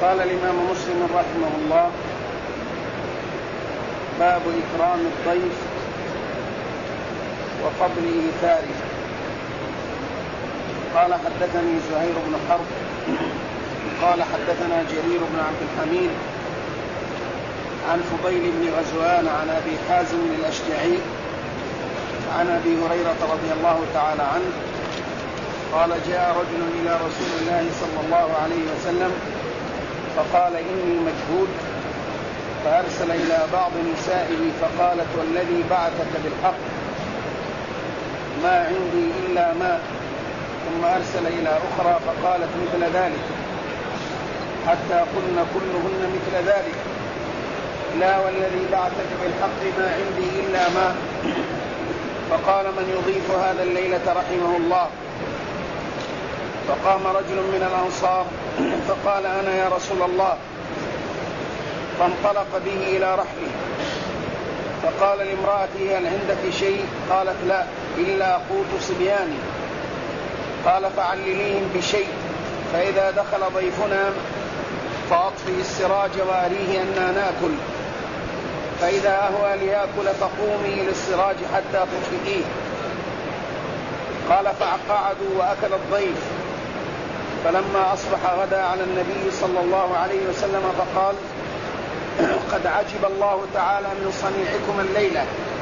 قال الإمام مسلم رحمه الله: باب إكرام الضيف وفضل إيثاره. قال: حدثني زهير بن حرب قال: حدثنا جرير بن عبد الحميد عن فضيل بن غزوان عن أبي حازم الأشجعي عن أبي هريرة رضي الله تعالى عنه قال: جاء رجل إلى رسول الله صلى الله عليه وسلم فقال: إني مجهود، فأرسل إلى بعض نسائه فقالت: والذي بعثك بالحق ما عندي إلا ماء، ثم أرسل إلى أخرى فقالت مثل ذلك، حتى قلن كلهن مثل ذلك: لا والذي بعثك بالحق ما عندي إلا ماء. فقال: من يضيف هذا الليلة رحمه الله. فقام رجل من الأنصار فقال: أنا يا رسول الله. فانطلق به إلى رحله فقال لامرأته: هل عندك شيء؟ قالت: لا إلا قوت صبياني. قال: فعلليهم بشيء، فإذا دخل ضيفنا فأطفئ السراج وأريه أننا نأكل، فإذا أهوى ليأكل فقومي للسراج حتى تطفئيه. قال: فقعدوا وأكل الضيف، فلما أصبح غدا على النبي صلى الله عليه وسلم فقال: قد عجب الله تعالى من صنيعكم الليلة.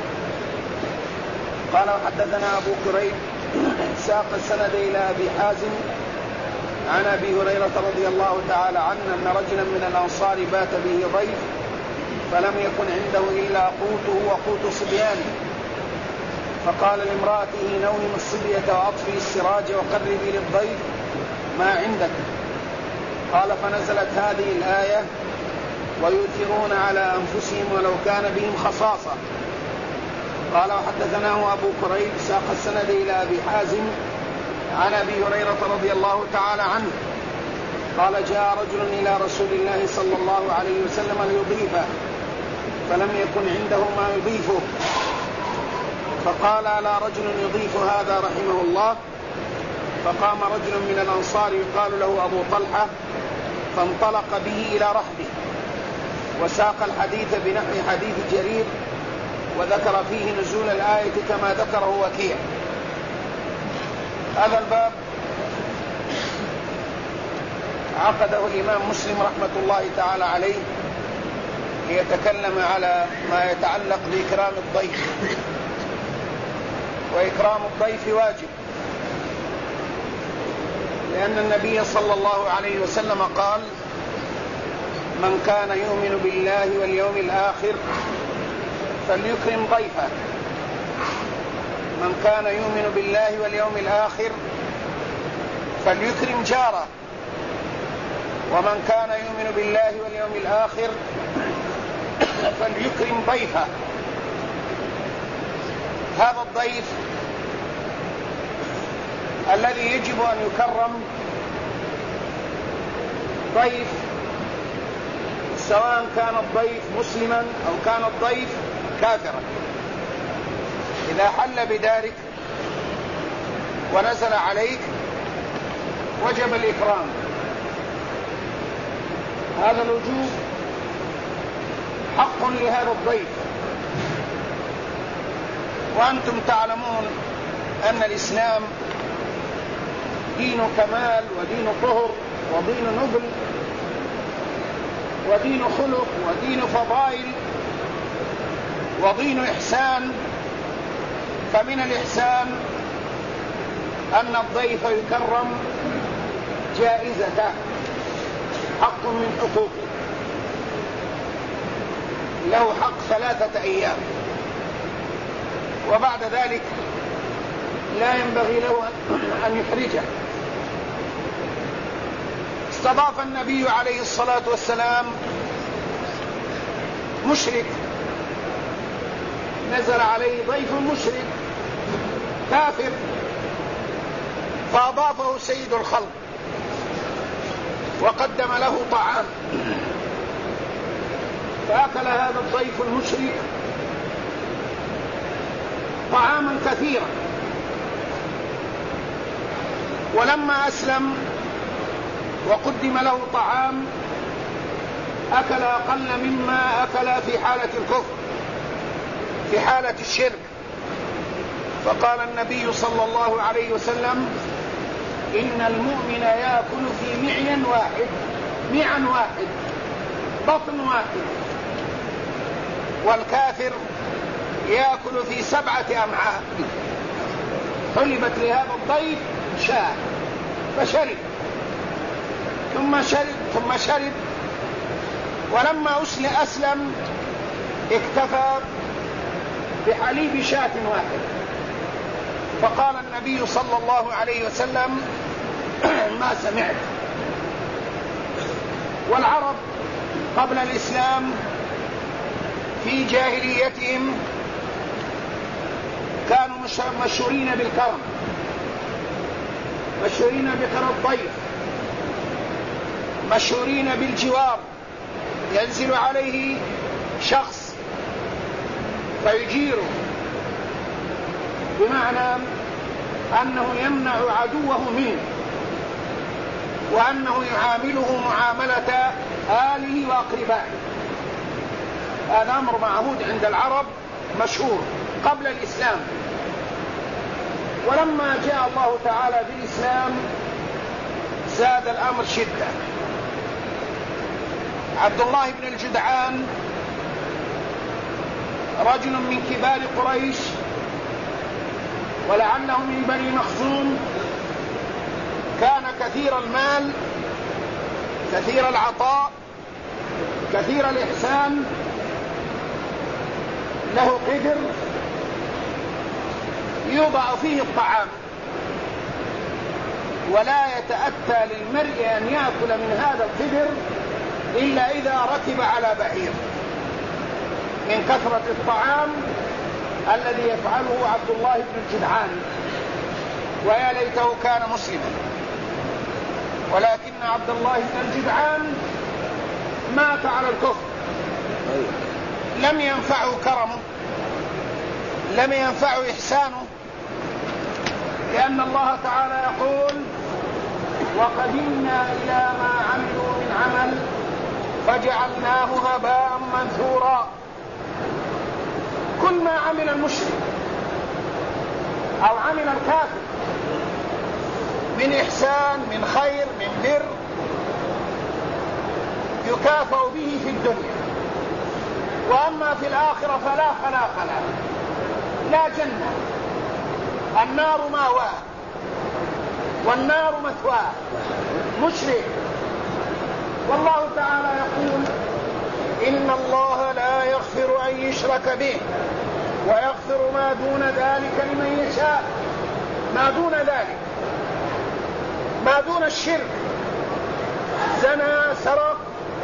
قال: وحدثنا أبو كريب ساق السند إلى أبي حازم عن أبي هريرة رضي الله تعالى عنه أن رجلا من الأنصار بات به ضيف فلم يكن عنده إلا قوته وقوت صبيانه، فقال لامرأته: نوم الصبية وأطفئ السراج وقربي للضيف ما عندك. قال: فنزلت هذه الآية: ويؤثرون على أنفسهم ولو كان بهم خصاصة. قال: وحدثناه أبو كريب ساق السند إلى أبي حازم عن أبي هريرة رضي الله تعالى عنه قال: جاء رجل إلى رسول الله صلى الله عليه وسلم ليضيفه فلم يكن عنده ما يضيفه، فقال: ألا رجل يضيف هذا رحمه الله؟ فقام رجل من الأنصار يقال له أبو طلحة فانطلق به إلى رحبه، وساق الحديث بنحو حديث جرير، وذكر فيه نزول الآية كما ذكره وكيع. هذا الباب عقده الإمام مسلم رحمة الله تعالى عليه ليتكلم على ما يتعلق بإكرام الضيف، وإكرام الضيف واجب، لأن النبي صلى الله عليه وسلم قال: من كان يؤمن بالله واليوم الآخر فليكرم ضيفه. من كان يؤمن بالله واليوم الآخر فليكرم جاره، ومن كان يؤمن بالله واليوم الآخر فليكرم ضيفه. هذا الضيف الذي يجب أن يكرم ضيف، سواء كان الضيف مسلما أو كان الضيف كافرا، إذا حل بدارك ونزل عليك وجب الإكرام. هذا الوجوب حق لهذا الضيف. وأنتم تعلمون أن الإسلام دين كمال ودين طهر ودين نبل ودين خلق ودين فضائل ودين إحسان. فمن الإحسان أن الضيف يكرم جائزته، حق من حقوقه، له حق 3 أيام، وبعد ذلك لا ينبغي له أن يحرجه. استضاف النبي عليه الصلاة والسلام مشرك، نزل عليه ضيف مشرك كافر، فأضافه سيد الخلق وقدم له طعام، فأكل هذا الضيف المشرك طعاما كثيرا، ولما أسلم وقدم له طعام أكل أقل مما أكل في حالة الكفر، في حالة الشرك. فقال النبي صلى الله عليه وسلم: إن المؤمن يأكل في معا واحد، بطن واحد، والكافر يأكل في 7 أمعاء. حلبت لهذا الضيف شاة فشرب، ثم شرب، ولما أسلم اكتفى بحليب شاة واحد. فقال النبي صلى الله عليه وسلم: ما سمعت. والعرب قبل الإسلام في جاهليتهم كانوا مشهورين بالكرم، مشهورين بكرم الضيف، مشهورين بالجوار. ينزل عليه شخص فيجيره، بمعنى أنه يمنع عدوه منه، وأنه يعامله معاملة آله وأقربائه. هذا أمر معهود عند العرب مشهور قبل الإسلام. ولما جاء الله تعالى بالإسلام زاد الأمر شدة. عبد الله بن الجدعان رجل من كبار قريش، ولعله من بني مخزوم، كان كثير المال، كثير العطاء، كثير الإحسان، له قدر يوضع فيه الطعام، ولا يتأتى للمرء أن يأكل من هذا القدر إلا إذا ركب على بعير، من كثرة الطعام الذي يفعله عبد الله بن الجدعان. ويا ليته كان مسلما، ولكن عبد الله بن الجدعان مات على الكفر. لم ينفعه كرمه، لم ينفعه إحسانه، لأن الله تعالى يقول: وقدمنا إلى ما عملوا من عمل فجعلناه هباء منثورا. كل ما عمل المشرك أو عمل الكافر من إحسان، من خير، من بر، يكافأ به في الدنيا، وأما في الآخرة فلا خلاق له، لا جنة، النار ماواه والنار مثواه. مشرك. والله تعالى يقول: إن الله لا يغفر أن يشرك به ويغفر ما دون ذلك لمن يشاء. ما دون ذلك، ما دون الشرك، زنى، سرق،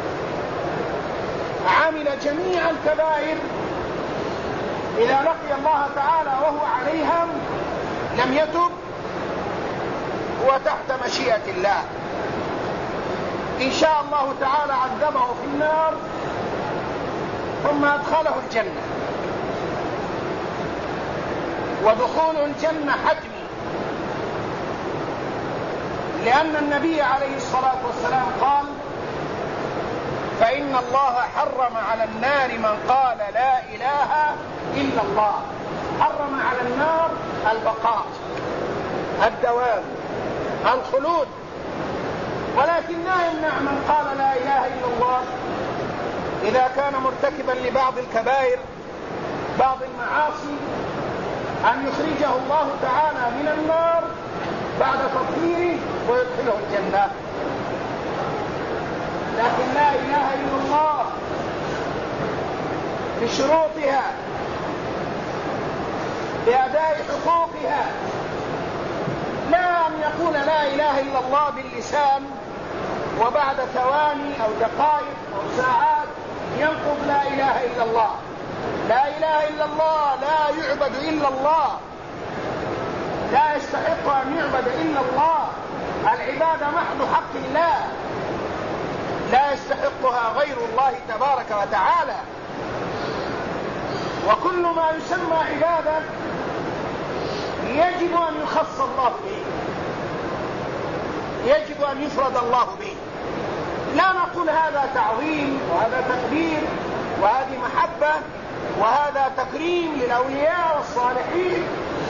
عمل جميع الكبائر، إذا لقي الله تعالى وهو عليها لم يتب، هو تحت مشيئة الله. إن شاء الله تعالى عذبه في النار ثم أدخله الجنة، ودخول الجنة حتمي، لأن النبي عليه الصلاة والسلام قال: فإن الله حرم على النار من قال لا إله إلا الله. حرم على النار البقاء، الدوام، الخلود، ولكن لا يمنع من قال لا إله إلا الله إذا كان مرتكبا لبعض الكبائر، بعض المعاصي، أن يخرجه الله تعالى من النار بعد تطهيره ويدخله الجنة. لكن لا إله إلا الله بشروطها، بأداء حقوقها، لا أن يقول لا إله إلا الله باللسان وبعد ثواني أو دقائق أو ساعات ينقض لا إله إلا الله. لا إله إلا الله لا يعبد إلا الله، لا يستحق أن يعبد إلا الله. العبادة محض حق الله، لا يستحقها غير الله تبارك وتعالى. وكل ما يسمى عبادة يجب أن يخص الله به، يجب أن يفرد الله به. لا نقول هذا تعظيم وهذا تقدير وهذه محبة وهذا تكريم للأولياء والصالحين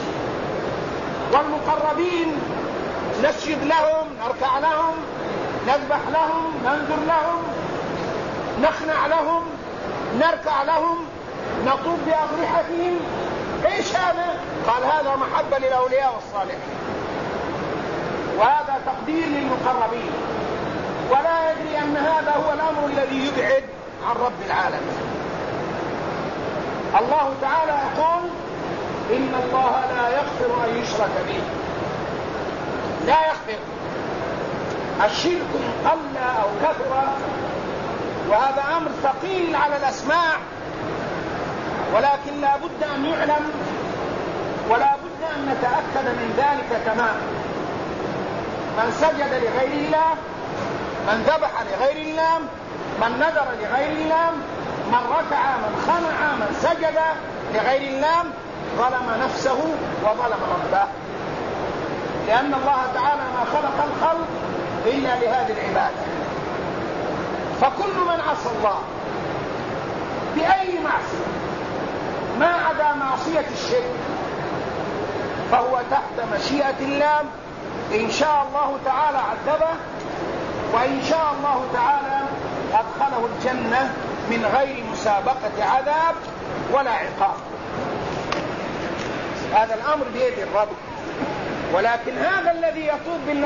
والمقربين، نسجد لهم، نركع لهم، نذبح لهم، ننذر لهم، نخنع لهم، نركع لهم، نطوف بأضرحتهم. ايش هذا؟ قال هذا محبة للأولياء والصالحين وهذا تقدير للمقربين، ولا يدري أن هذا هو الأمر الذي يبعد عن رب العالمين. الله تعالى يقول إن الله لا يغفر أن يشرك به، لا يغفر. الشرك قل أو كثر وهذا أمر ثقيل على الأسماع، ولكن لا بد أن يعلم ولا بد أن نتأكد من ذلك تماما. من سجد لغير الله، من ذبح لغير الله، من نذر لغير الله، من ركع، من خنع، من سجد لغير الله ظلم نفسه وظلم ربه، لأن الله تعالى ما خلق الخلق إلا لهذه العبادة. فكل من عصى الله بأي معصية ما عدا معصية الشرك فهو تحت مشيئة الله، إن شاء الله تعالى عذبه وإن شاء الله تعالى أدخله الجنة من غير مسابقة عذاب ولا عقاب. هذا الأمر بيد الرب. ولكن هذا الذي يطوف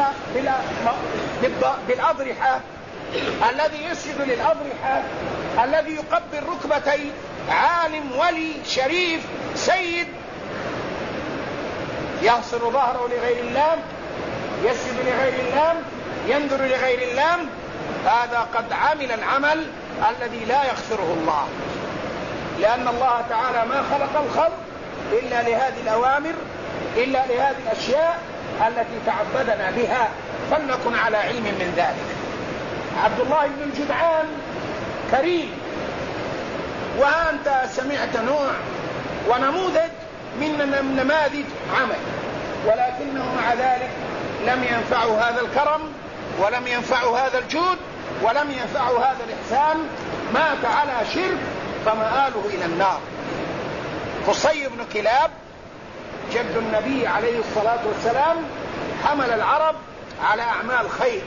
بالأضرحة، الذي يسجد للأضرحة، الذي يقبل ركبتي عالم ولي شريف سيد، يحصر ظهره لغير الله، يسجد لغير الله، ينظر لغير الله، هذا قد عمل العمل الذي لا يغفره الله، لأن الله تعالى ما خلق الخلق إلا لهذه الأوامر، إلا لهذه الأشياء التي تعبدنا بها، فلنكن على علم من ذلك. عبد الله بن الجدعان كريم، وأنت سمعت نوع ونموذج من نماذج عمل، ولكنه مع ذلك لم ينفعه هذا الكرم ولم ينفعه هذا الجود ولم ينفعه هذا الإحسان، مات على شرك فمآله إلى النار. قصي بن كلاب جد النبي عليه الصلاة والسلام حمل العرب على أعمال خير،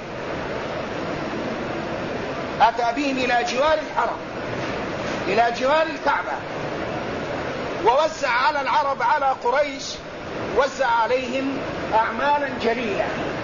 أتى بهم إلى جوار الحرم، إلى جوار الكعبة، ووزع على العرب، على قريش وزع عليهم أعمالا جليلة،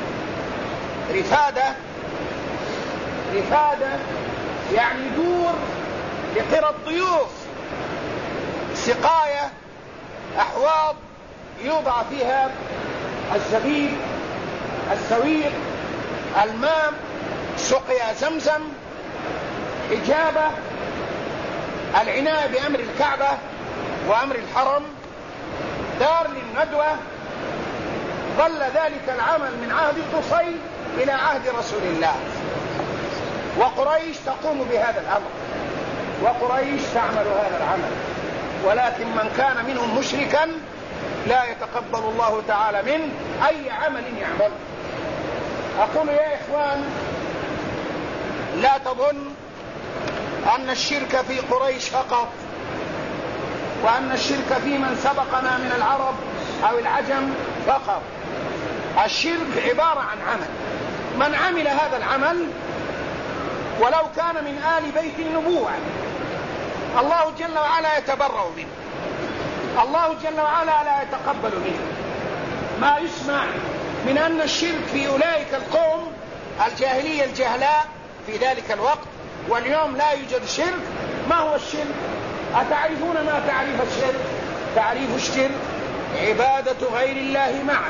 رفادة يعني دور لقرى الضيوف، سقاية، أحواض يوضع فيها الزبيب، السويق، الماء، سقيا زمزم، إجابة، العناية بأمر الكعبة وأمر الحرم، دار للندوة. ظل ذلك العمل من عهد قصي إلى عهد رسول الله، وقريش تقوم بهذا الأمر، وقريش تعمل هذا العمل، ولكن من كان منهم مشركا لا يتقبل الله تعالى منه أي عمل يعمل. أقول يا إخوان، لا تظن أن الشرك في قريش فقط، وأن الشرك في من سبقنا من العرب أو العجم فقط. الشرك عبارة عن عمل، من عمل هذا العمل ولو كان من آل بيت النبوة الله جل وعلا يتبرأ منه، الله جل وعلا لا يتقبل منه. ما يسمع من أن الشرك في أولئك القوم الجاهلية الجهلاء في ذلك الوقت، واليوم لا يوجد شرك. ما هو الشرك؟ أتعرفون ما تعريف الشرك؟ تعريف الشرك عبادة غير الله معه،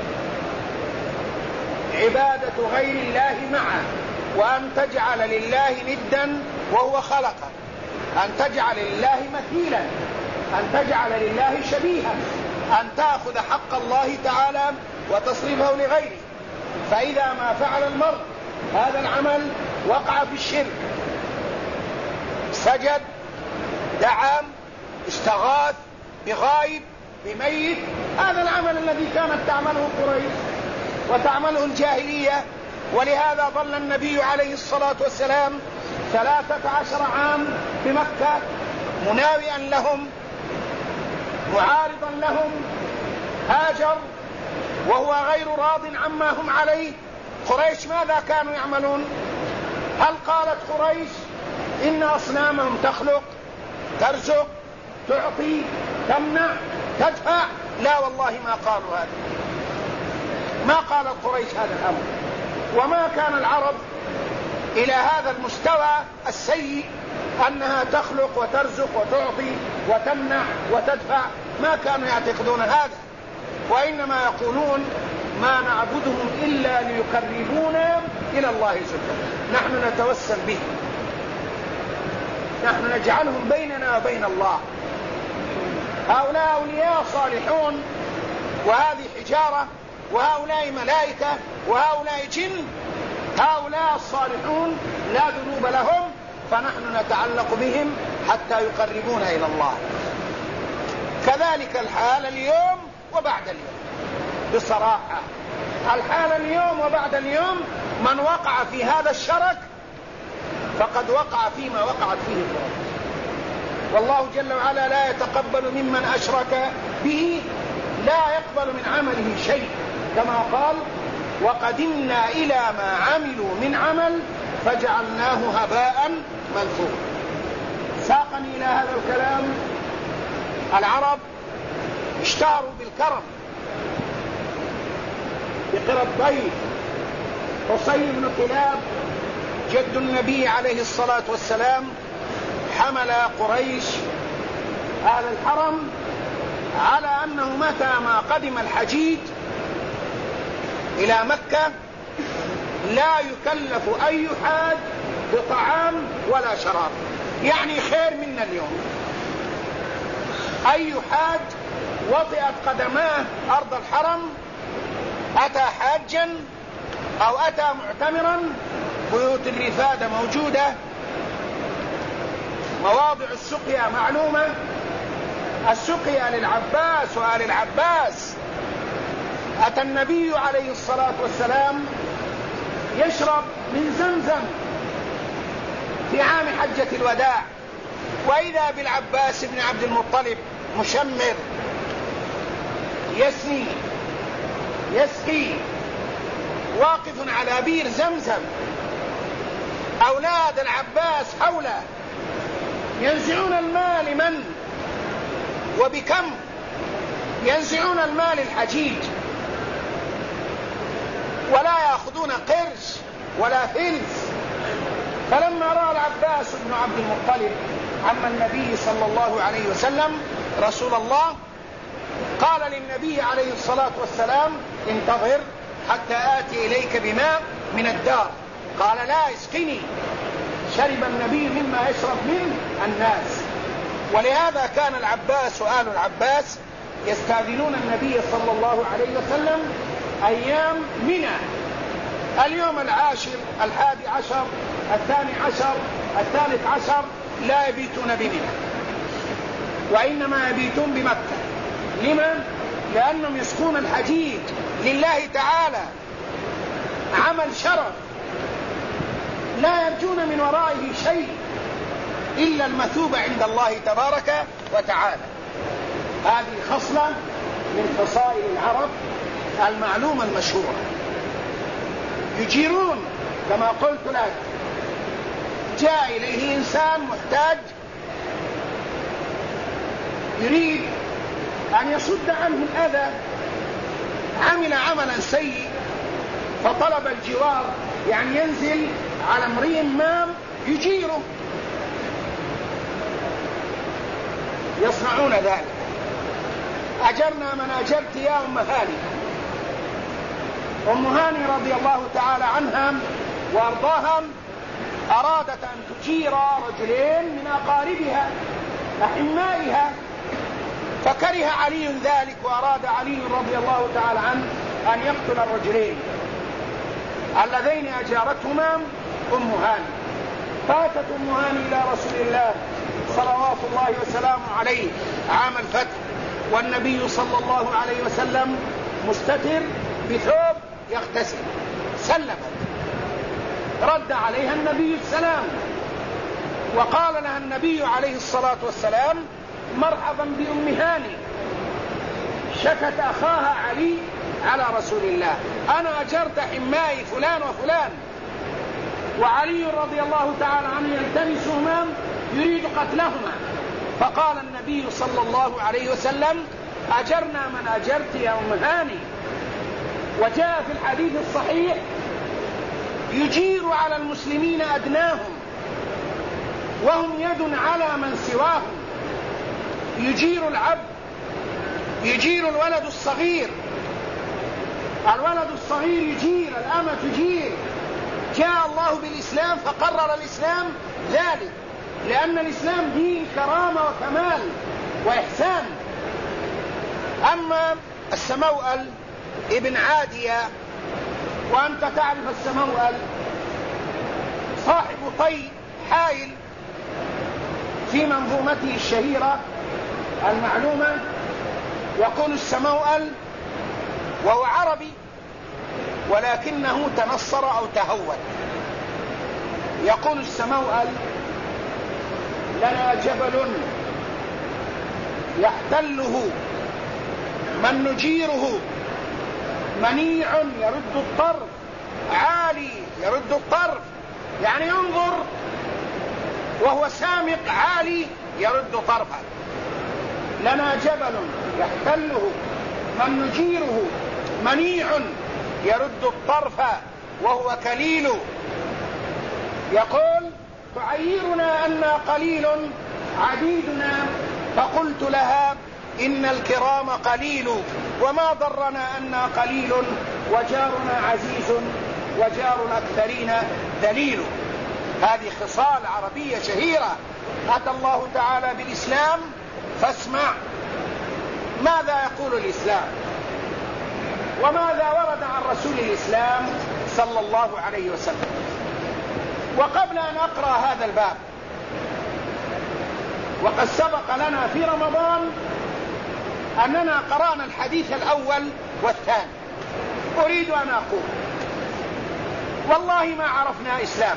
عبادة غير الله معه، وأن تجعل لله ندا وهو خلقه، أن تجعل لله مثيلا، أن تجعل لله شبيها، أن تأخذ حق الله تعالى وتصرفه لغيره. فإذا ما فعل المرء هذا العمل وقع في الشرك، سجد، دعا، استغاث بغائب، بميت، هذا العمل الذي كانت تعمله قريش وتعمله الجاهلية ولهذا ظل النبي عليه الصلاة والسلام 13 عام بمكة مناوئا لهم معارضا لهم، هاجر وهو غير راض عما هم عليه. قريش ماذا كانوا يعملون؟ هل قالت قريش إن أصنامهم تخلق، ترزق، تعطي، تمنع، تدفع؟ لا والله ما قالوا هذا، ما قالت قريش هذا الأمر. وما كان العرب إلى هذا المستوى السيء أنها تخلق وترزق وتعطي وتمنع وتدفع، ما كانوا يعتقدون هذا، وإنما يقولون ما نعبدهم إلا ليقربونا إلى الله زلفى، نحن نتوسل به، نحن نجعلهم بيننا وبين الله. هؤلاء أولياء صالحون، وهذه حجارة، وهؤلاء ملائكة، وهؤلاء جن. هؤلاء الصالحون لا ذنوب لهم، فنحن نتعلق بهم حتى يقربونا إلى الله. كذلك الحال اليوم وبعد اليوم، بصراحة الحال اليوم وبعد اليوم، من وقع في هذا الشرك فقد وقع فيما وقعت فيه الأرض. والله جل وعلا لا يتقبل ممن أشرك به، لا يقبل من عمله شيء، كما قال وقدمنا إلى ما عملوا من عمل فجعلناه هباء منثورا. ساقني إلى هذا الكلام العرب اشتهروا بالكرم، بقرى الضيف. قصي بن كلاب جد النبي عليه الصلاة والسلام حمل قريش أهل الحرم على أنه متى ما قدم الحجيج إلى مكة لا يكلف أي حاج بطعام ولا شراب، يعني خير منا اليوم. أي حاج وطئت قدماه أرض الحرم، أتى حاجا أو أتى معتمرا، بيوت الرفادة موجودة، مواضع السقيا معلومة، السقيا للعباس وآل العباس. أتى النبي عليه الصلاة والسلام يشرب من زمزم في عام حجة الوداع، وإذا بالعباس بن عبد المطلب مشمر يسقي واقف على بير زمزم. أولاد العباس حوله ينزعون المال، من وبكم؟ ينزعون المال الحجيج، ولا يأخذون قرش ولا فلس. فلما رأى العباس بن عبد المطلب عم النبي صلى الله عليه وسلم رسول الله، قال للنبي عليه الصلاة والسلام انتظر حتى آتي إليك بماء من الدار. قال لا، اسقني. شرب النبي مما يشرب منه الناس. ولهذا كان العباس وآل العباس يستأذنون النبي صلى الله عليه وسلم أيام منى، اليوم العاشر، 11، 12، 13، لا يبيتون بمنى، وإنما يبيتون بمكة. لما؟ لأنهم يسقون الحجيج لله تعالى، عمل شرف لا يرجون من ورائه شيء إلا المثوبة عند الله تبارك وتعالى. هذه خصلة من خصائل العرب المعلومة المشهورة. يجيرون كما قلت لك، جاء إليه إنسان محتاج يريد أن يصد عنه الأذى، عمل عملا سيء فطلب الجوار، يعني ينزل على امرئ ما يجيره، يصنعون ذلك. أجرنا من أجرت يا أم هاني. أم هاني رضي الله تعالى عنها وأرضاها أرادت أن تجير رجلين من أقاربها أحمائها، فكره علي ذلك، وأراد علي رضي الله تعالى عنه أن يقتل الرجلين اللذين أجارتهما أم هاني. فاتت أم هاني إلى رسول الله صلوات الله وسلامه عليه عام الفتح، والنبي صلى الله عليه وسلم مستتر بثوب يغتسل. سلمت رد عليها النبي السلام، وقال لها النبي عليه الصلاة والسلام: مرحبا بأم هاني، شكت أخاها علي على رسول الله: أنا أجرت حمائي فلان وفلان. وعلي رضي الله تعالى عنه يلتمسهما يريد قتلهما، فقال النبي صلى الله عليه وسلم: أجرنا من أجرت يا أم هاني. وجاء في الحديث الصحيح: يجير على المسلمين أدناهم وهم يد على من سواهم. يجير العبد، يجير الولد الصغير، الولد الصغير يجير، الأمة تجير. جاء الله بالإسلام فقرر الإسلام ذلك، لأن الإسلام دين كرامة وكمال وإحسان. أما السموأل ابن عادية، وأنت تعرف السموأل صاحب طي حائل في منظومته الشهيرة المعلومة، يقول السموأل وهو عربي ولكنه تنصر أو تهود، يقول السموأل: لنا جبل يحتله من نجيره، منيع يرد الطرف، عالي يرد الطرف، يعني ينظر وهو سامق عالي يرد طرفا. لنا جبل يحتله من نجيره، منيع يرد الطرف وهو كليل. يقول: تعيرنا أننا قليل عديدنا، فقلت لها: إن الكرام قليل، وما ضرنا أننا قليل، وجارنا عزيز وجار الأكثرين دليل. هذه خصال عربية شهيرة أتى الله تعالى بالإسلام، فاسمع ماذا يقول الإسلام وماذا ورد عن رسول الإسلام صلى الله عليه وسلم. وقبل أن أقرأ هذا الباب، وقد سبق لنا في رمضان أننا قرأنا الحديث الأول والثاني، أريد أن أقول: والله ما عرفنا إسلاما،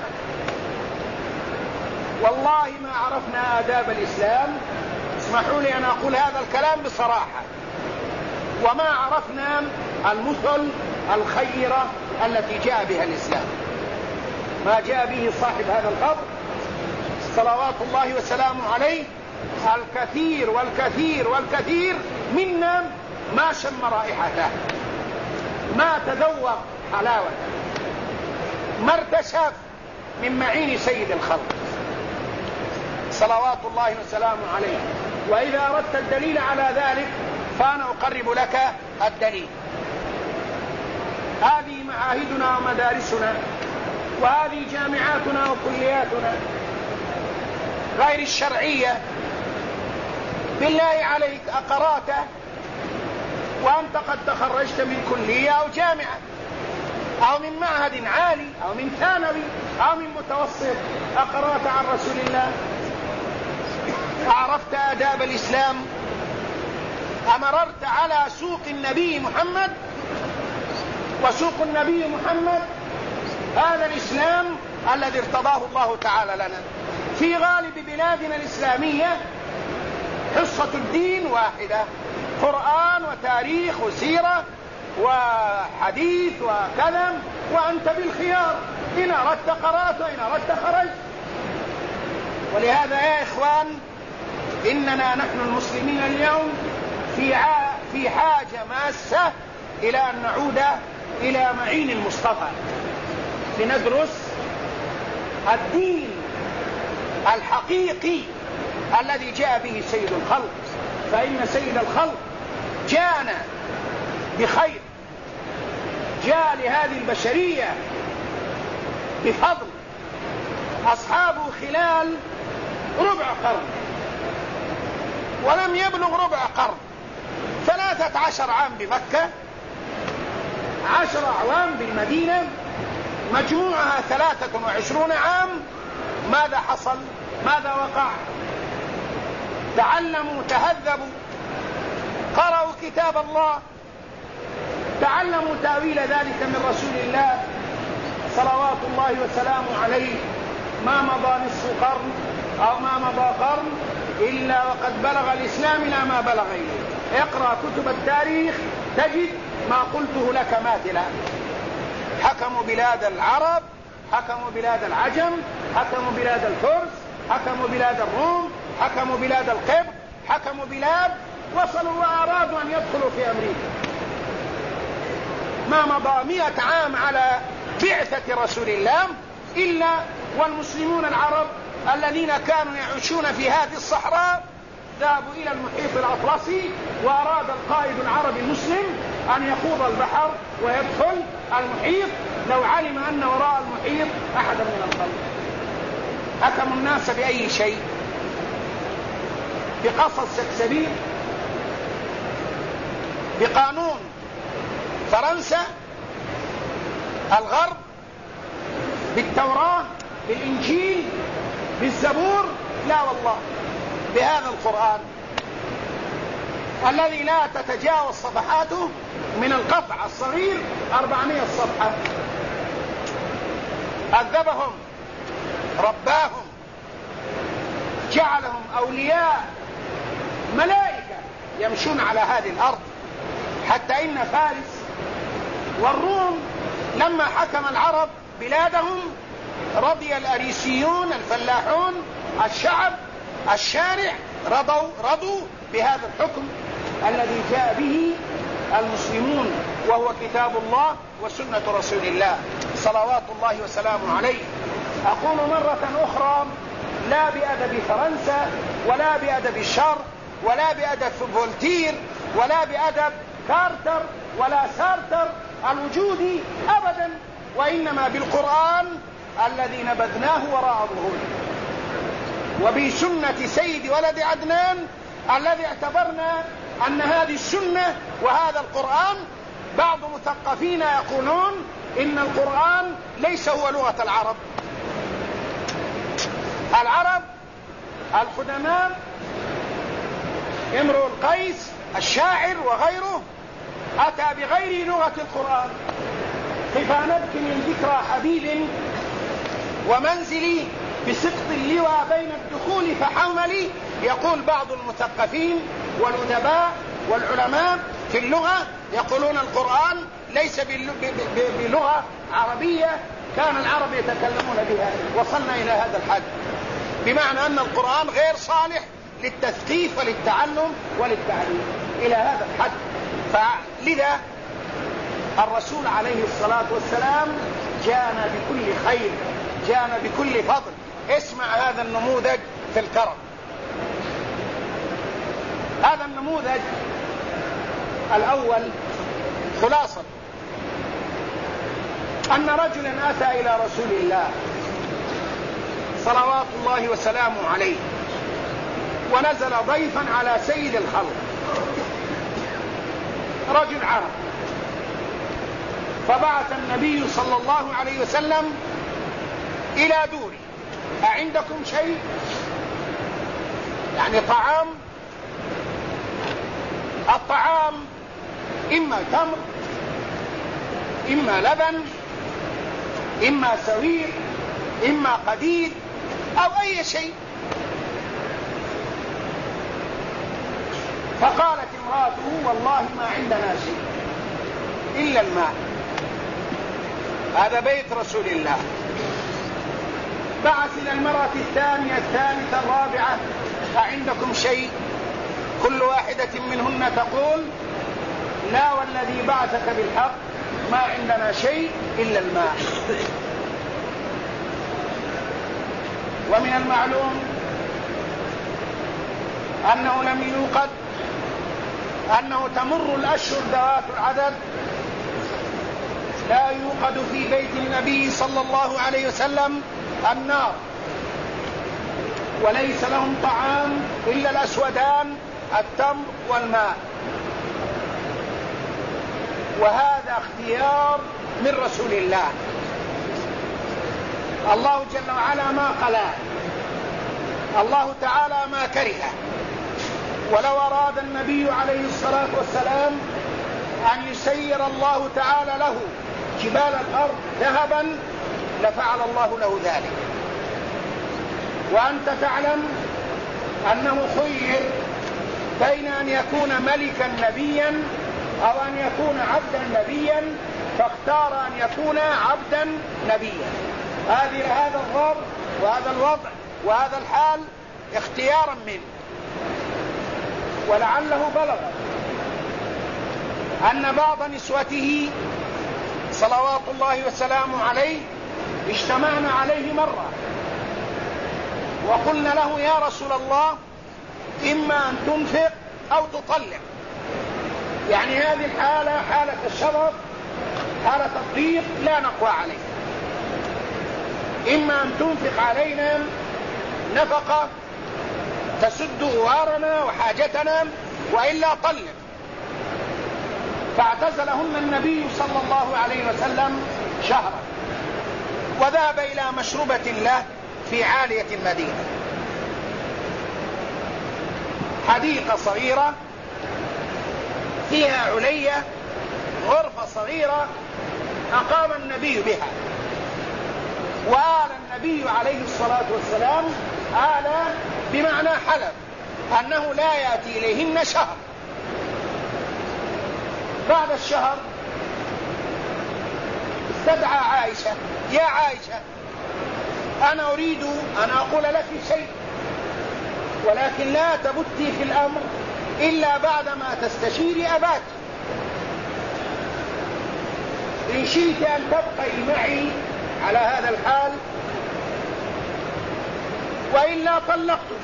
والله ما عرفنا آداب الإسلام. اسمحوا لي أن أقول هذا الكلام بصراحة. وما عرفنا المثل الخيرة التي جاء بها الإسلام، ما جاء به صاحب هذا القبر صلوات الله وسلامه عليه. الكثير والكثير والكثير منا ما شم رائحته، ما تذوق حلاوته، ما ارتشف من معين سيد الخلق صلوات الله وسلامه عليه. وإذا أردت الدليل على ذلك فأنا أقرب لك الدليل. هذه معاهدنا ومدارسنا، وهذه جامعاتنا وكلياتنا غير الشرعية. بالله عليك، أقرأت وأنت قد تخرجت من كلية أو جامعة أو من معهد عالي أو من ثانوي أو من متوسط، أقرأت عن رسول الله؟ عرفت آداب الإسلام؟ أمررت على سوق النبي محمد؟ وسوق النبي محمد هذا الإسلام الذي ارتضاه الله تعالى لنا. في غالب بلادنا الإسلامية حصة الدين واحدة، قرآن وتاريخ وسيرة وحديث وكلام، وأنت بالخيار، إن أردت قرأت وإن أردت خرجت. ولهذا يا إخوان، إننا نحن المسلمين اليوم في حاجة ماسة إلى أن نعود إلى معين المصطفى لندرس الدين الحقيقي الذي جاء به سيد الخلق. فإن سيد الخلق جاءنا بخير، جاء لهذه البشرية بفضل. أصحابه خلال ربع قرن، ولم يبلغ ربع قرن، 13 عام بمكة، 10 أعوام بالمدينة، مجموعها 23 عام. ماذا حصل؟ ماذا وقع؟ تعلموا، تهذبوا، قرأوا كتاب الله، تعلموا تأويل ذلك من رسول الله صلوات الله وسلامه عليه ما مضى نصف قرن أو ما مضى قرن إلا وقد بلغ الإسلام إلى ما بلغ إليه. اقرأ كتب التاريخ تجد ما قلته لك ماثلا. حكموا بلاد العرب، حكموا بلاد العجم، حكموا بلاد الفرس، حكموا بلاد الروم، حكموا بلاد القبط، حكموا بلاد، وصلوا وأرادوا أن يدخلوا في أمريكا. ما مضى 100 عام على بعثة رسول الله إلا والمسلمون العرب الذين كانوا يعيشون في هذه الصحراء ذهبوا إلى المحيط الأطلسي، وأراد القائد العربي المسلم أن يخوض البحر ويدخل المحيط لو علم أن وراء المحيط أحدا من الخلق. حكموا الناس بأي شيء؟ بقصص سكسبيل، بقانون فرنسا، الغرب، بالتوراة، بالإنجيل، بالزبور؟ لا والله، بهذا القرآن الذي لا تتجاوز صفحاته من القطع الصغير 400 صفحة. أذبهم، رباهم، جعلهم أولياء ملائكة يمشون على هذه الأرض، حتى إن فارس والروم لما حكم العرب بلادهم رضي الأريسيون الفلاحون الشعب الشارع رضوا بهذا الحكم الذي جاء به المسلمون، وهو كتاب الله وسنة رسول الله صلوات الله وسلامه عليه. أقول مرة أخرى، لا بأدب فرنسا ولا بأدب الشرق ولا بأدب فولتير ولا بأدب كارتر ولا سارتر الوجودي أبدا، وإنما بالقرآن الذي نبذناه وراء ظهورنا، وبسنة سيد ولد عدنان الذي اعتبرنا أن هذه السنة وهذا القرآن. بعض مثقفين يقولون إن القرآن ليس هو لغة العرب. العرب القدماء امرؤ القيس الشاعر وغيره أتى بغير لغة القرآن. كيف نبكي من ذكرى حبيب ومنزلي بسقط اللوى بين الدخول فحملي. يقول بعض المثقفين والأدباء والعلماء في اللغة يقولون القرآن ليس بلغة عربية كان العرب يتكلمون بها. وصلنا إلى هذا الحد، بمعنى أن القرآن غير صالح للتثقيف وللتعلم وللتعليم إلى هذا الحد. فلذا الرسول عليه الصلاة والسلام جاءنا بكل خير، جاءنا بكل فضل. اسمع هذا النموذج في الكرم. هذا النموذج الأول خلاصة أن رجلا أتى إلى رسول الله صلوات الله وسلامه عليه، ونزل ضيفا على سيد الخلق، رجل عرب. فبعث النبي صلى الله عليه وسلم إلى دوره: أعندكم شيء؟ يعني طعام. الطعام إما تمر، إما لبن، إما سوير، إما قديد، أو أي شيء. فقالت امرأته: والله ما عندنا شيء إلا الماء. هذا بيت رسول الله. بعث إلى المرأة الثانية الثالثة الرابعة: أعندكم شيء؟ كل واحدة منهن تقول: لا والذي بعثك بالحق ما عندنا شيء إلا الماء. ومن المعلوم أنه لم يوقد أنه تمر الأشهر ذوات العدد لا يوقد في بيت النبي صلى الله عليه وسلم النار، وليس لهم طعام إلا الأسودان التمر والماء. وهذا اختيار من رسول الله. الله جل وعلا ما قلاه، الله تعالى ما كرهه. ولو أراد النبي عليه الصلاة والسلام أن يسير الله تعالى له جبال الأرض ذهبا لفعل الله له ذلك. وأنت تعلم أنه خير بين أن يكون ملكا نبيا أو أن يكون عبدا نبيا، فاختار أن يكون عبدا نبيا. هذا الضرب وهذا الوضع وهذا الحال اختيارا منه. ولعله بلغ أن بعض نسوته صلوات الله وسلامه عليه اجتمعنا عليه مرة وقلنا له: يا رسول الله، إما أن تنفق أو تطلق. يعني هذه الحالة حالة الشرف، حالة الضيق لا نقوى عليه. إما أن تنفق علينا نفقة تسد أوارنا وحاجتنا، وإلا طلق. فاعتزلهن النبي صلى الله عليه وسلم شهرا، وذهب إلى مشروبة له في عالية المدينة، حديقة صغيرة فيها علية، غرفة صغيرة أقام النبي بها. وآل النبي عليه الصلاة والسلام آل بمعنى حلب، أنه لا يأتي إليهن شهر. بعد الشهر استدعى عائشة: يا عائشة، أنا أريد أن أقول لك شيء، ولكن لا تبتي في الأمر إلا بعدما تستشيري أباك. إن شئت أن تبقي معي على هذا الحال وإلا طلقتك.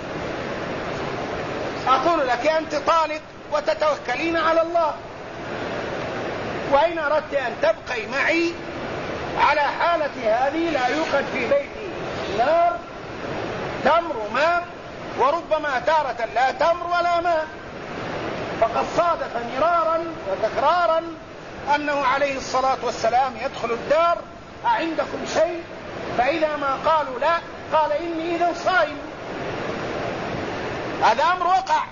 أقول لك: أنت طالق وتتوكلين على الله، وإن أردت أن تبقي معي على حالة هذه لا يوقد في بيتي نار تمر ماء، وربما تارة لا تمر ولا ماء. فقد صادف مرارا وتكرارا أنه عليه الصلاة والسلام يدخل الدار: أعندكم شيء؟ فإذا ما قالوا لا، قال: إني إذا صائم. هذا أمر وقع.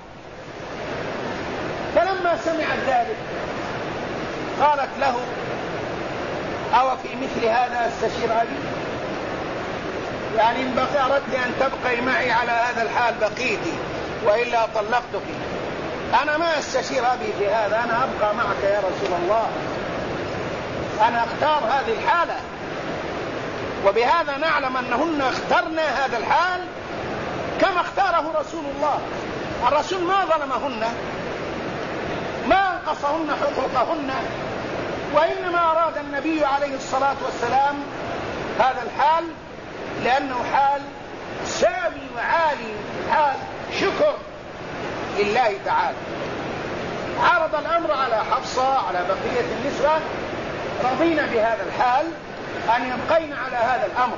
فلما سمعت ذلك قالت له: أو في مثل هذا استشير أبي؟ يعني إن بقي أردت أن تبقي معي على هذا الحال بقيتي، وإلا طلقتك. أنا ما استشير أبي في هذا، أنا أبقى معك يا رسول الله، أنا أختار هذه الحالة. وبهذا نعلم أنهن اخترنا هذا الحال كما اختاره رسول الله. الرسول ما ظلمهن، ما انقصهن حقوقهن، وإنما أراد النبي عليه الصلاة والسلام هذا الحال لأنه حال سامي وعالي، حال شكر لله تعالى. عرض الأمر على حفصة، على بقية النسوة، رضينا بهذا الحال أن يبقين على هذا الأمر.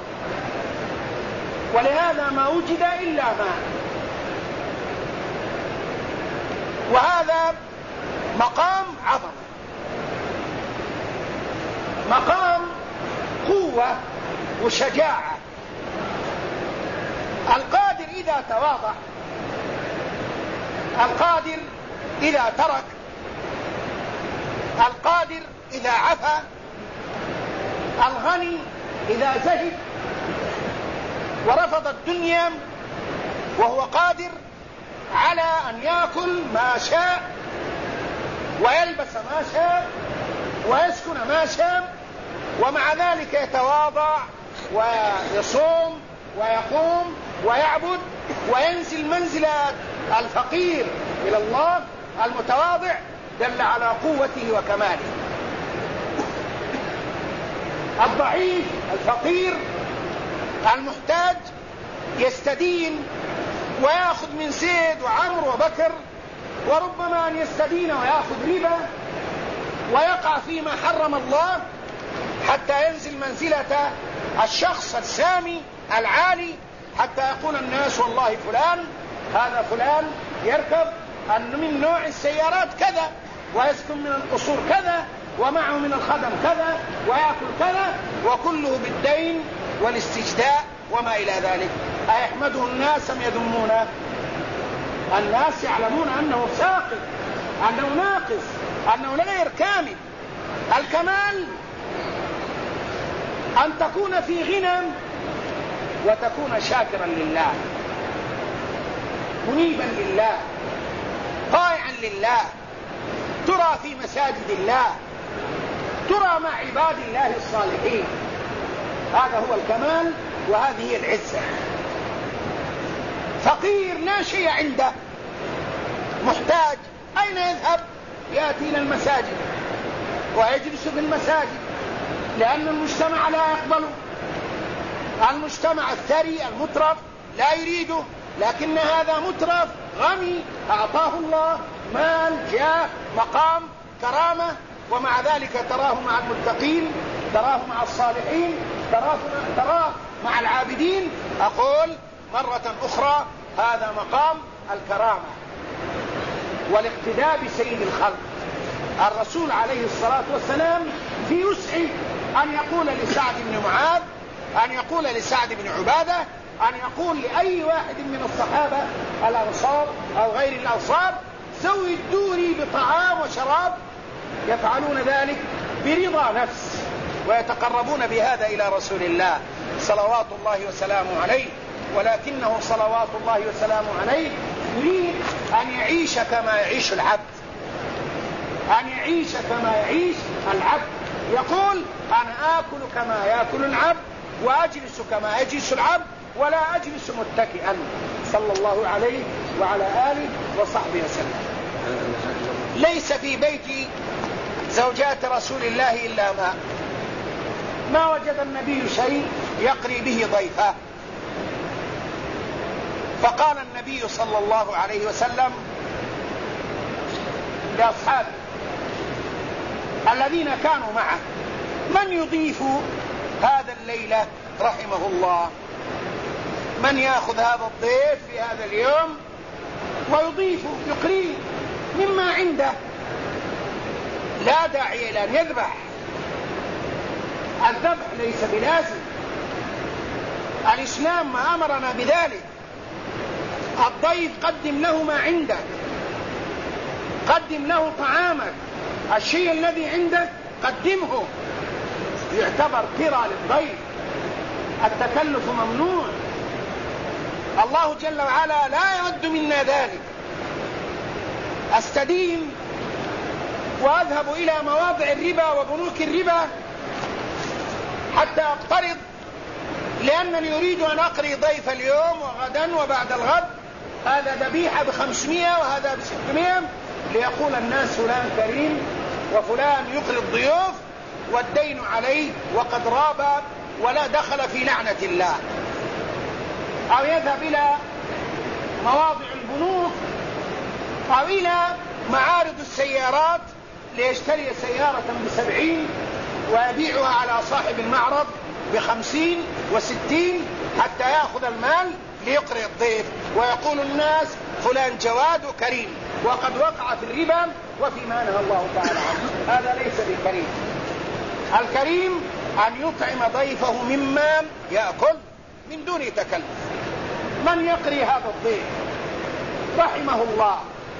ولهذا ما وجد إلا ماء. وهذا مقام عظمة، مقام قوة وشجاعة. القادر إذا تواضع، القادر إذا ترك، القادر إذا عفا، الغني إذا زهد ورفض الدنيا وهو قادر على أن يأكل ما شاء ويلبس ما شاء ويسكن ما شاء، ومع ذلك يتواضع ويصوم ويقوم ويعبد وينزل منزلة الفقير إلى الله المتواضع، دل على قوته وكماله. الضعيف الفقير المحتاج يستدين ويأخذ من زيد وعمر وبكر، وربما أن يستدين ويأخذ ربا ويقع فيما حرم الله، حتى ينزل منزلة الشخص السامي العالي، حتى يقول الناس: والله فلان، هذا فلان يركب أن من نوع السيارات كذا، ويسكن من القصور كذا، ومعه من الخدم كذا، ويأكل كذا، وكله بالدين والاستجداء وما إلى ذلك. أيحمده الناس أم يذمونه؟ الناس يعلمون أنه ساقط، أنه ناقص، أنه غير كامل. الكمال أن تكون في غنى وتكون شاكرا لله، منيبا لله، طائعا لله، ترى في مساجد الله، ترى مع عباد الله الصالحين. هذا هو الكمال وهذه هي العزة. فقير لا شيء عنده، محتاج، أين يذهب؟ يأتي إلى المساجد ويجلس في المساجد، لأن المجتمع لا يقبله. المجتمع الثري المترف لا يريده، لكن هذا مترف غني أعطاه الله مال، جاه، مقام، كرامة، ومع ذلك تراه مع المتقين، تراه مع الصالحين، تراه مع العابدين. أقول مرة أخرى هذا مقام الكرامة والاقتداء بسيد الخلق. الرسول عليه الصلاة والسلام في وسعه أن يقول لسعد بن معاذ، أن يقول لسعد بن عبادة، أن يقول لأي واحد من الصحابة الأنصار أو غير الأنصار: زودوني بطعام وشراب. يفعلون ذلك برضا نفس ويتقربون بهذا إلى رسول الله صلوات الله وسلامه عليه، ولكنه صلوات الله وسلامه عليه يريد أن يعيش كما يعيش العبد، أن يعيش كما يعيش العبد. يقول: أنا آكل كما يأكل العبد وأجلس كما يجلس العبد ولا أجلس متكئا، صلى الله عليه وعلى آله وصحبه وسلم. ليس في بيت زوجات رسول الله إلا ماء، ما وجد النبي شيء يقري به ضيفه. فقال النبي صلى الله عليه وسلم لأصحابه الذين كانوا معه: من يضيف هذا الليلة رحمه الله؟ من يأخذ هذا الضيف في هذا اليوم ويضيفه، يقريه مما عنده، لا داعي إلى أن يذبح. الذبح ليس بلازم، الإسلام ما أمرنا بذلك. الضيف قدم له ما عندك، قدم له طعامك، الشيء الذي عندك قدمه، يعتبر كرى للضيف، التكلف ممنوع. الله جل وعلا لا يود منا ذلك. أستدين وأذهب إلى مواضع الربا وبنوك الربا حتى أقترض، لأنني أريد أن أقري ضيف اليوم وغدا وبعد الغد، هذا ذبيحة ب500 وهذا ب600، ليقول الناس فلان كريم وفلان يقري الضيوف والدين عليه وقد راب ولا دخل في لعنة الله. أو يذهب إلى مواضع البنوك أو إلى معارض السيارات ليشتري سيارة ب70 ويبيعها على صاحب المعرض ب50 و60 حتى يأخذ المال ليقري الضيف، ويقول الناس فلان جواد وكريم، وقد وقع في الربا وفيما نهى الله تعالى عنه. هذا ليس بكريم. الكريم أن يطعم ضيفه مما يأكل من دون تكلف. من يقري هذا الضيف رحمه الله؟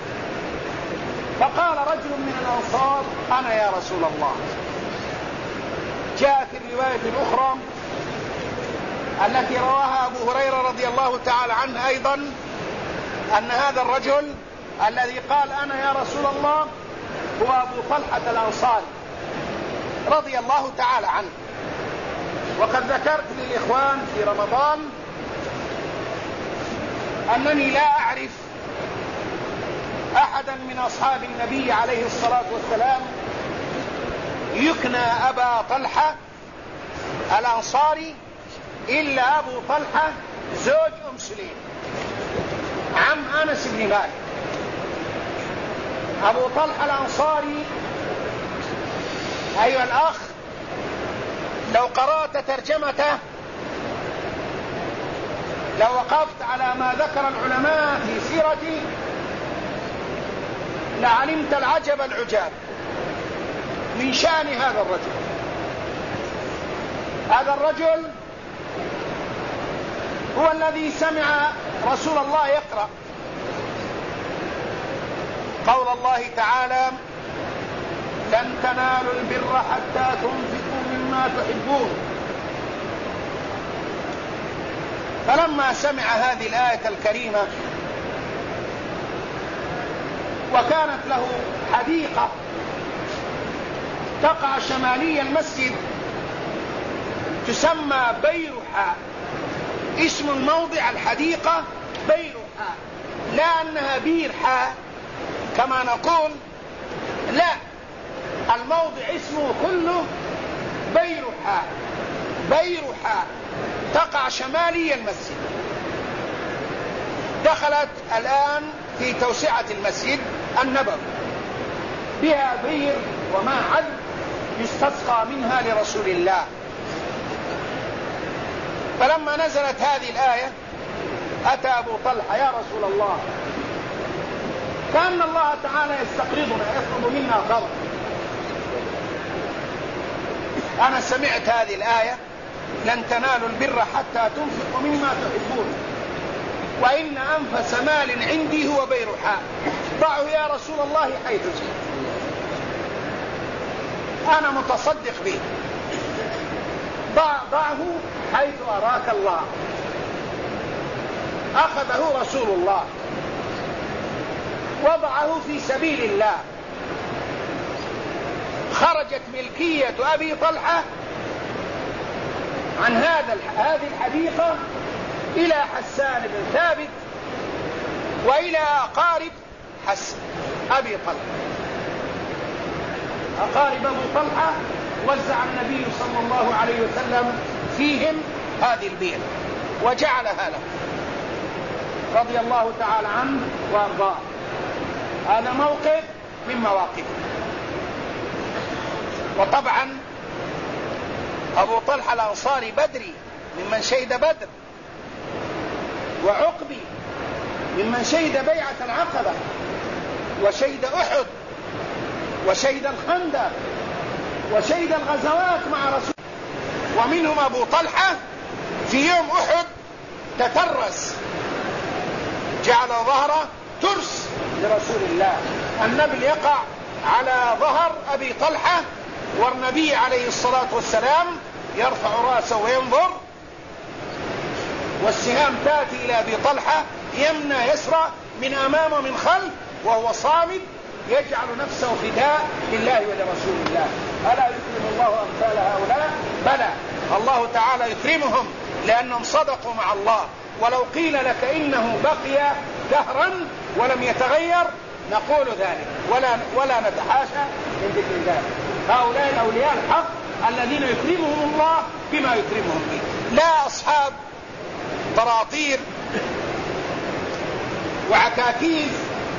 فقال رجل من الأنصار: أنا يا رسول الله. جاء في الرواية الأخرى التي رواها أبو هريرة رضي الله تعالى عنه أيضا أن هذا الرجل الذي قال أنا يا رسول الله هو أبو طلحة الأنصاري رضي الله تعالى عنه. وقد ذكرت للإخوان في رمضان أنني لا أعرف أحدا من أصحاب النبي عليه الصلاة والسلام يكنى أبا طلحة الأنصاري إلا أبو طلحة زوج أم سليم عم أنس بن مالك. أبو طلحة الأنصاري أيها الأخ لو قرأت ترجمته، لو وقفت على ما ذكر العلماء في سيرته لعلمت العجب العجاب من شأن هذا الرجل. هذا الرجل هو الذي سمع رسول الله يقرأ قول الله تعالى: لن تنالوا البر حتى تنفقوا مما تحبون فلما سمع هذه الآية الكريمة وكانت له حديقة تقع شمالي المسجد تسمى بيرحاء، اسم الموضع الحديقة بيرحاء، لا أنها بيرحاء كما نقول، لا، الموضع اسمه كله بيرحاء. بيرحاء تقع شمالي المسجد. دخلت الآن في توسعة المسجد النبوي، بها بير وماء عذب يستسقى منها لرسول الله. فلما نزلت هذه الآية أتى أبو طلحة: يا رسول الله، كأن الله تعالى يستقرضنا، يطلب منا قرض. أنا سمعت هذه الآية: لن تنالوا البر حتى تنفقوا مما تحبون، وإن أنفس مال عندي هو بيرحاء، ضعه يا رسول الله حيث شئت، أنا متصدق به، ضعه حيث أراك الله. أخذه رسول الله وضعه في سبيل الله. خرجت ملكية أبي طلحة عن هذه الحديقة إلى حسان بن ثابت وإلى أقارب أبي طلحة. أقارب أبو طلحة وزع النبي صلى الله عليه وسلم فيهم هذه البير وجعلها له رضي الله تعالى عنه وارضاه. هذا موقف من مواقفه. وطبعا أبو طلحة الأنصاري بدري ممن شهد بدر، وعقبي ممن شهد بيعة العقبة، وشهد أحد، وشهد الخندق، وشهد الغزوات مع رسول. ومنهم أبو طلحة في يوم أحد تترس، جعل ظهره ترس لرسول الله. النبل يقع على ظهر أبي طلحة، والنبي عليه الصلاة والسلام يرفع رأسه وينظر، والسهام تأتي إلى أبي طلحة يمنى يسرى من أمام ومن خلف، وهو صامد يجعل نفسه فداء لله ولرسول الله. ألا يكرم الله أمثال هؤلاء؟ بلى، الله تعالى يكرمهم لأنهم صدقوا مع الله. ولو قيل لك إنه بقي دهرا ولم يتغير نقول ذلك ولا نتحاشى من ذكر ذلك. هؤلاء الأولياء الحق الذين يكرمهم الله بما يكرمهم به، لا أصحاب طراطير وعكاكيز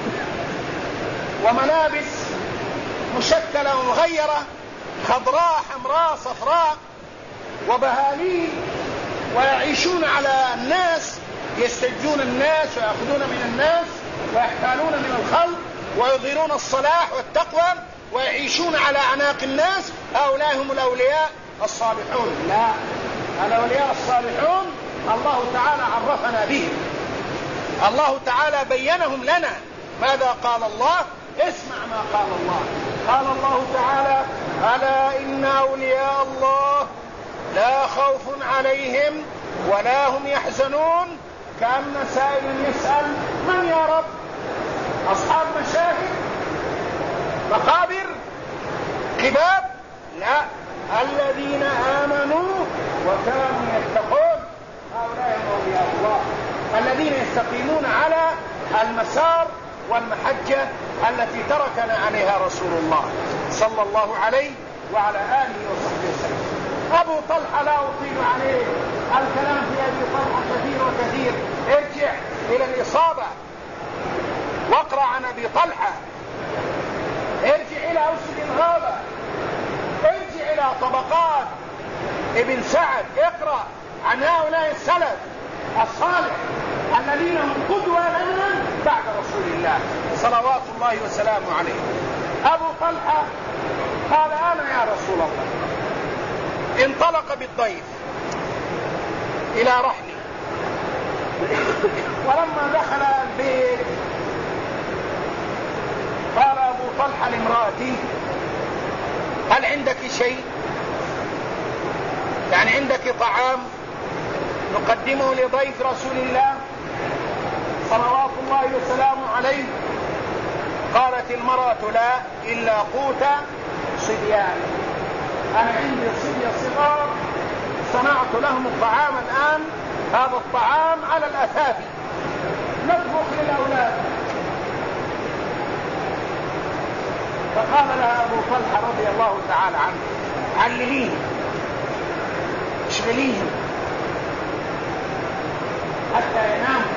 وملابس مشكلة ومغيرة، خضراء حمراء صفراء وبهالين، ويعيشون على الناس، يستجون الناس ويأخذون من الناس ويحتالون من الخلق ويظهرون الصلاح والتقوى ويعيشون على أعناق الناس. هؤلاء هم الأولياء الصالحون. لا، الأولياء الصالحون الله تعالى عرفنا بهم، الله تعالى بينهم لنا. ماذا قال الله؟ اسمع ما قال الله. قال الله تعالى: ألا إن أولياء الله لا خوف عليهم ولا هم يحزنون. كأن سائل يسأل: من يا رب؟ أصحاب مشاهد، مقابر، قباب؟ لا، الذين آمنوا وكانوا يتقون، هؤلاء هم أولياء الله الذين يستقيمون على المسار والمحجة التي تركنا عليها رسول الله صلى الله عليه وعلى آله وصحبه وسلم. أبو طلحة لا أطيل عليه الكلام في أبي طلحة كثير وكثير. ارجع إلى الإصابة واقرأ عن أبي طلحة، ارجع إلى أسد الغابة، ارجع إلى طبقات ابن سعد، اقرأ عن هؤلاء السلف الصالح الذين هم قدوة لنا بعد رسول الله صلوات الله وسلامه عليه. أبو طلحة قال: أنا يا رسول الله. انطلق بالضيف إلى رحله، ولما دخل البيت قال أبو طلحة لامرأته: هل عندك شيء؟ يعني عندك طعام؟ نقدمه لضيف رسول الله صلوات الله وسلامه عليه؟ قالت المرأة: لا، إلا قوت صبيان. أنا عندي صبية صغار صنعت لهم الطعام الآن، هذا الطعام على الأثاث نطبخ للأولاد. فقال لها أبو طلحة رضي الله تعالى عنه: علليهم، اشغليهم حتى يناموا،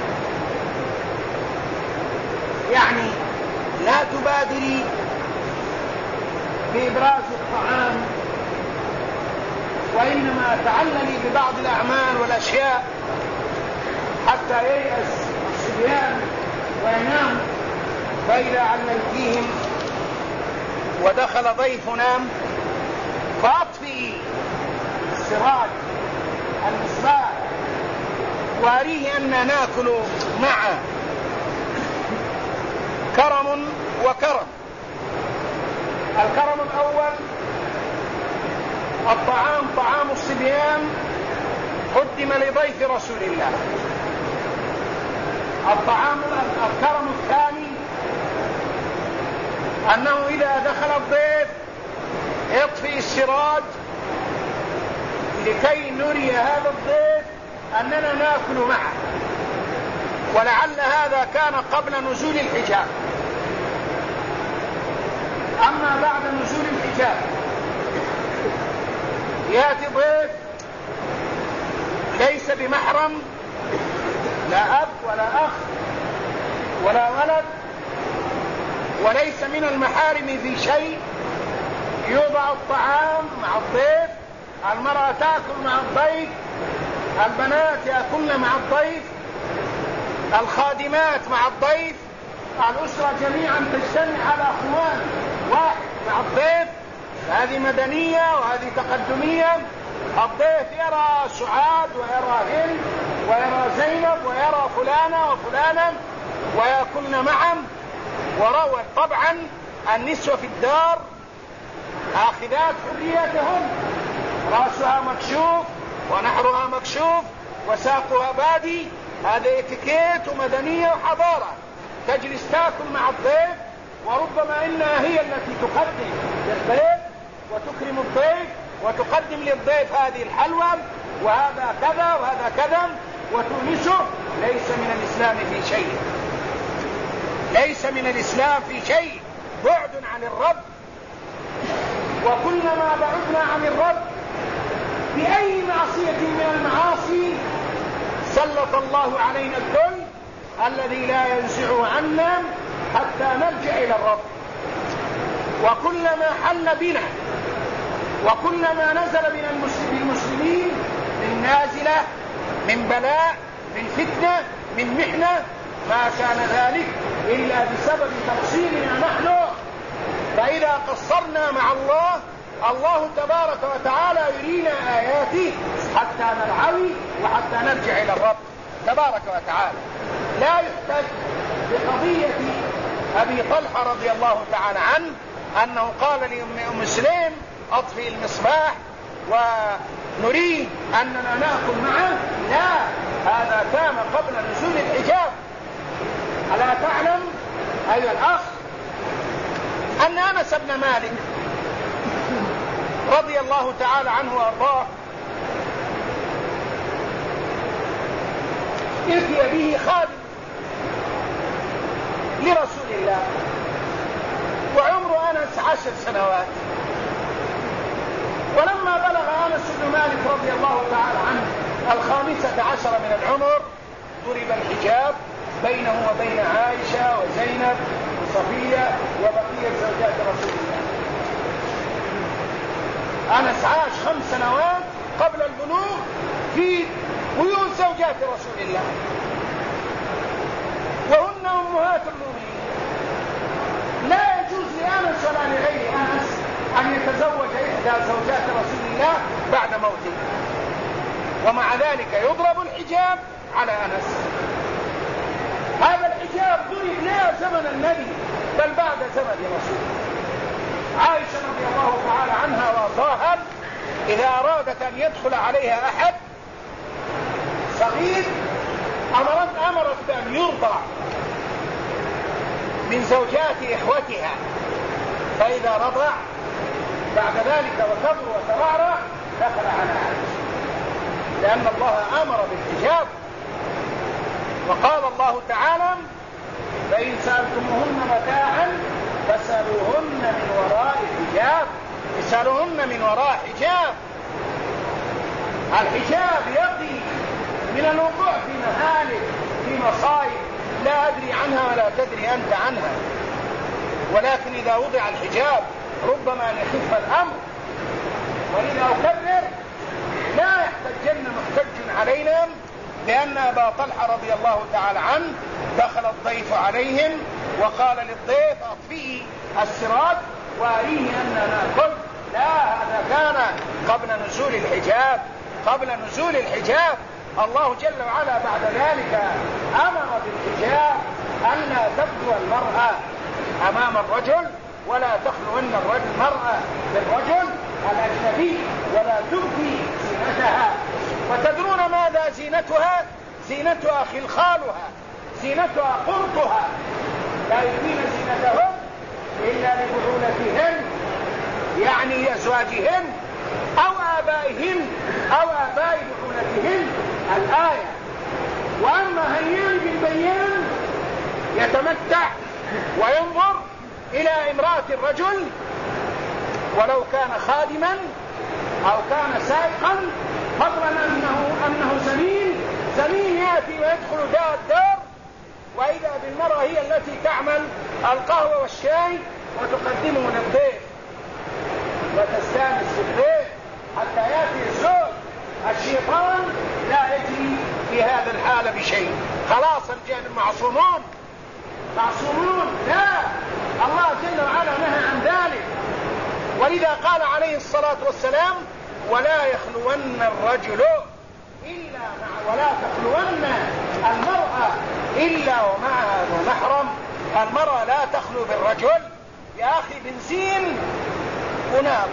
يعني لا تبادري بإبراز الطعام، وإنما تعللي ببعض الأعمال والأشياء حتى ييأس الصبيان وينام. فإذا عللتيهم ودخل ضيفنا فأطفئي السراج المصباح وأريه أن ناكل معه كرم وكرم. الكرم الأول: الطعام طعام الصبيان قدم لضيف رسول الله. الكرم الثاني أنه إذا دخل الضيف يطفئ السراج لكي نري هذا الضيف أننا نأكل معه. ولعل هذا كان قبل نزول الحجاب. أما بعد نزول الحجاب يأتي ضيف ليس بمحرم، لا أب ولا أخ ولا ولد، وليس من المحارم في شيء، يوضع الطعام مع الضيف، المرأة تأكل مع الضيف، البنات يأكلن مع الضيف، الخادمات مع الضيف، الأسرة جميعا تجتمع على أخوان واحد مع الضيف. هذه مدنية وهذه تقدمية. الضيف يرى سعاد ويرى هند ويرى زينب ويرى فلانة وفلانة ويأكلن معا. وروى طبعا النسوة في الدار آخذات حريتهن، رأسها مكشوف ونحرها مكشوف وساقها بادي. هذا اتيكيت ومدنية وحضارة. تجلس تأكل مع الضيف، وربما إنها هي التي تقدم للضيف وتكرم الضيف وتقدم للضيف هذه الحلوى وهذا كذا وهذا كذا وتونسه. ليس من الإسلام في شيء، ليس من الإسلام في شيء، بعد عن الرب. وكلما بعدنا عن الرب بأي معصية من المعاصي سلط الله علينا الذل الذي لا ينزعه عنا حتى نرجع إلى الرب. وكلما حل بنا وكلما نزل بنا المسلمين من نازلة، من بلاء، من فتنة، من محنة، ما كان ذلك إلا بسبب تقصيرنا نحن. فإذا قصرنا مع الله، الله تبارك وتعالى يرينا آياته حتى نرعوي وحتى نرجع إلى الرب تبارك وتعالى. لا يحتج بقضية أبي طلحة رضي الله تعالى عنه أنه قال لأم سليم: أطفئ المصباح ونريد أننا نأكل معه. لا، هذا كان قبل نزول الحجاب. ألا تعلم أيها الأخ أن أنس بن مالك رضي الله تعالى عنه وأرضاه اتي به خادم لرسول الله وعمر أنس 10 سنوات. ولما بلغ أنس بن مالك رضي الله تعالى عنه 15 من العمر ضرب الحجاب بينه وبين عائشة وزينب وصفية وبقية زوجات رسول الله. أنس عاش 5 سنوات قبل البلوغ في بيوت زوجات رسول الله، وهن أمهات المؤمنين. لا يجوز لأنس ولا لغير أنس أن يتزوج إحدى زوجات رسول الله بعد موته، ومع ذلك يضرب الحجاب على أنس. هذا الحجاب ضرب لا زمن النبي بل بعد زمن رسول. عائشة رضي الله تعالى عنها وارضاها إذا أرادت أن يدخل عليها أحد صغير أمرت بأن يرضع من زوجات إخوتها، فإذا رضع بعد ذلك وكبر وترعرع دخل على عائشة، لأن الله أمر بالحجاب. وقال الله تعالى: فإن سألتموهن متاعا فاسألوهن من وراء حجاب. اسألوهن من وراء حجاب. الحجاب يقي من الوقوع في مهالك، في مصائب لا أدري عنها ولا تدري أنت عنها، ولكن إذا وضع الحجاب ربما يخف الأمر. وإذا أكرر لا يحتجن محتج علينا، لأن أبا طلحة رضي الله تعالى عنه دخل الضيف عليهم وقال للضيف: أطفئي السراج وأريه أننا نأكل. لا، هذا كان قبل نزول الحجاب. قبل نزول الحجاب الله جل وعلا بعد ذلك أمر بالحجاب ألا تبدو المرأة أمام الرجل، ولا تخلون المرأة بالرجل الأجنبي، ولا تبدي زينتها. وتدرون ماذا زينتها؟ زينتها خلخالها، زينتها قرطها. لا يبدين زينتهم إلا لبعولتهن، يعني أزواجهن أو آبائهن أو آباء بعولتهن الآية. وأما هيان بالبيان يتمتع وينظر إلى امرأة الرجل ولو كان خادما أو كان سائقا، فضلا أنه زميل يأتي ويدخل الدار، وإذا بالمرأة هي التي تعمل القهوة والشاي وتقدمه للضيف وتستانس بالضيف حتى يأتي الزوج. الشيطان لا يجري في هذا الحال بشيء. خلاص الرجال معصومون. لا، الله جل وعلا نهى عن ذلك. ولذا قال عليه الصلاة والسلام: ولا يخلون الرجل إلا ولا تخلون المرأة إلا ومعها ذو محرم. المرأة لا تخلو بالرجل. يا أخي بنزين ونار،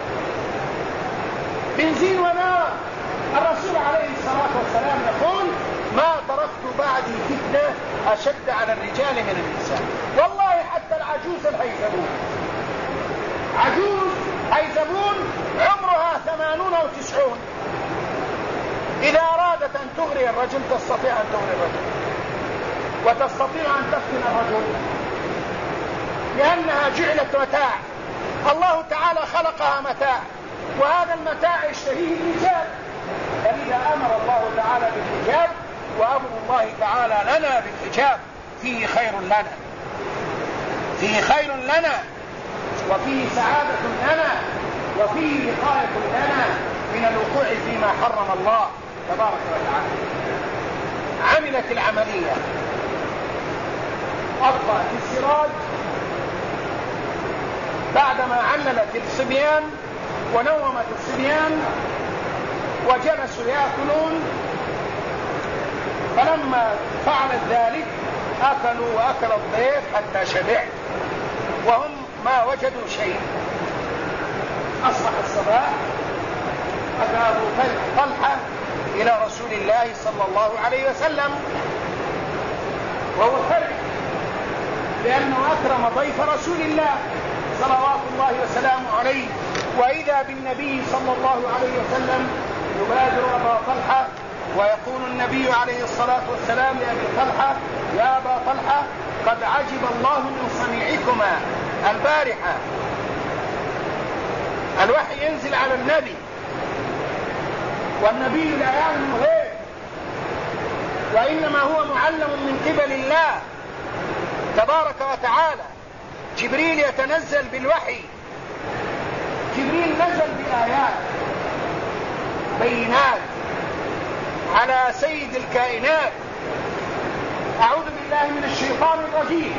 بنزين ونار. الرسول عليه الصلاة والسلام يقول: ما تركت بعدي فتنة أشد على الرجال من النساء. والله حتى العجوز الهيزبون، عجوز هيزبون عمرها 80 أو 90، إذا أرادت أن تغري الرجل تستطيع أن تغري الرجل، وتستطيع أن تفتن الرجل، لأنها جعلت متاع. الله تعالى خلقها متاع، وهذا المتاع يشتهيه الرجال. فلذا أمر الله تعالى بالحجاب، وأمر الله تعالى لنا بالحجاب فيه خير لنا، فيه خير لنا، وفيه سعادة لنا، وفيه وقاية لنا من الوقوع فيما حرم الله تبارك وتعالى. عملت العملية، أطفأت السراج بعدما عللت الصبيان ونومت الصبيان وجلسوا يأكلون. فلما فعلت ذلك أكلوا وأكل الضيف حتى شبع، وهم ما وجدوا شيء. أصبح الصباح، أتى أبو طلحة إلى رسول الله صلى الله عليه وسلم وهو فرح لأنه أكرم ضيف رسول الله صلوات الله وسلامه عليه. وإذا بالنبي صلى الله عليه وسلم يبادر أبا طلحة، ويقول النبي عليه الصلاة والسلام لأبي طلحة: يا أبا طلحة، قد عجب الله من صنيعكما البارحة. الوحي ينزل على النبي، والنبي لا يعلم غير، وإنما هو معلم من قبل الله تبارك وتعالى. جبريل يتنزل بالوحي، جبريل نزل بآيات بينات على سيد الكائنات. أعوذ بالله من الشيطان الرجيم: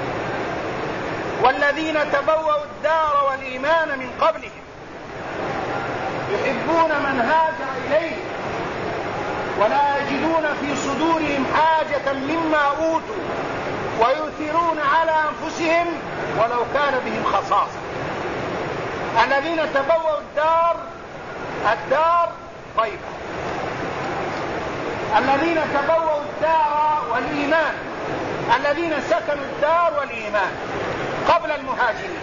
والذين تبوأوا الدار والإيمان من قبلهم يحبون من هاجر إليه ولا يجدون في صدورهم حاجة مما أوتوا ويؤثرون على أنفسهم ولو كان بهم خصاصة. الذين تبوأوا الدار طيبة، الذين تبوأوا الدار والإيمان، الذين سكنوا الدار والإيمان قبل المهاجرين.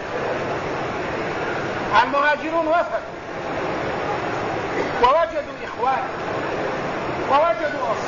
المهاجرون وفدوا ووجدوا إخوان ووجدوا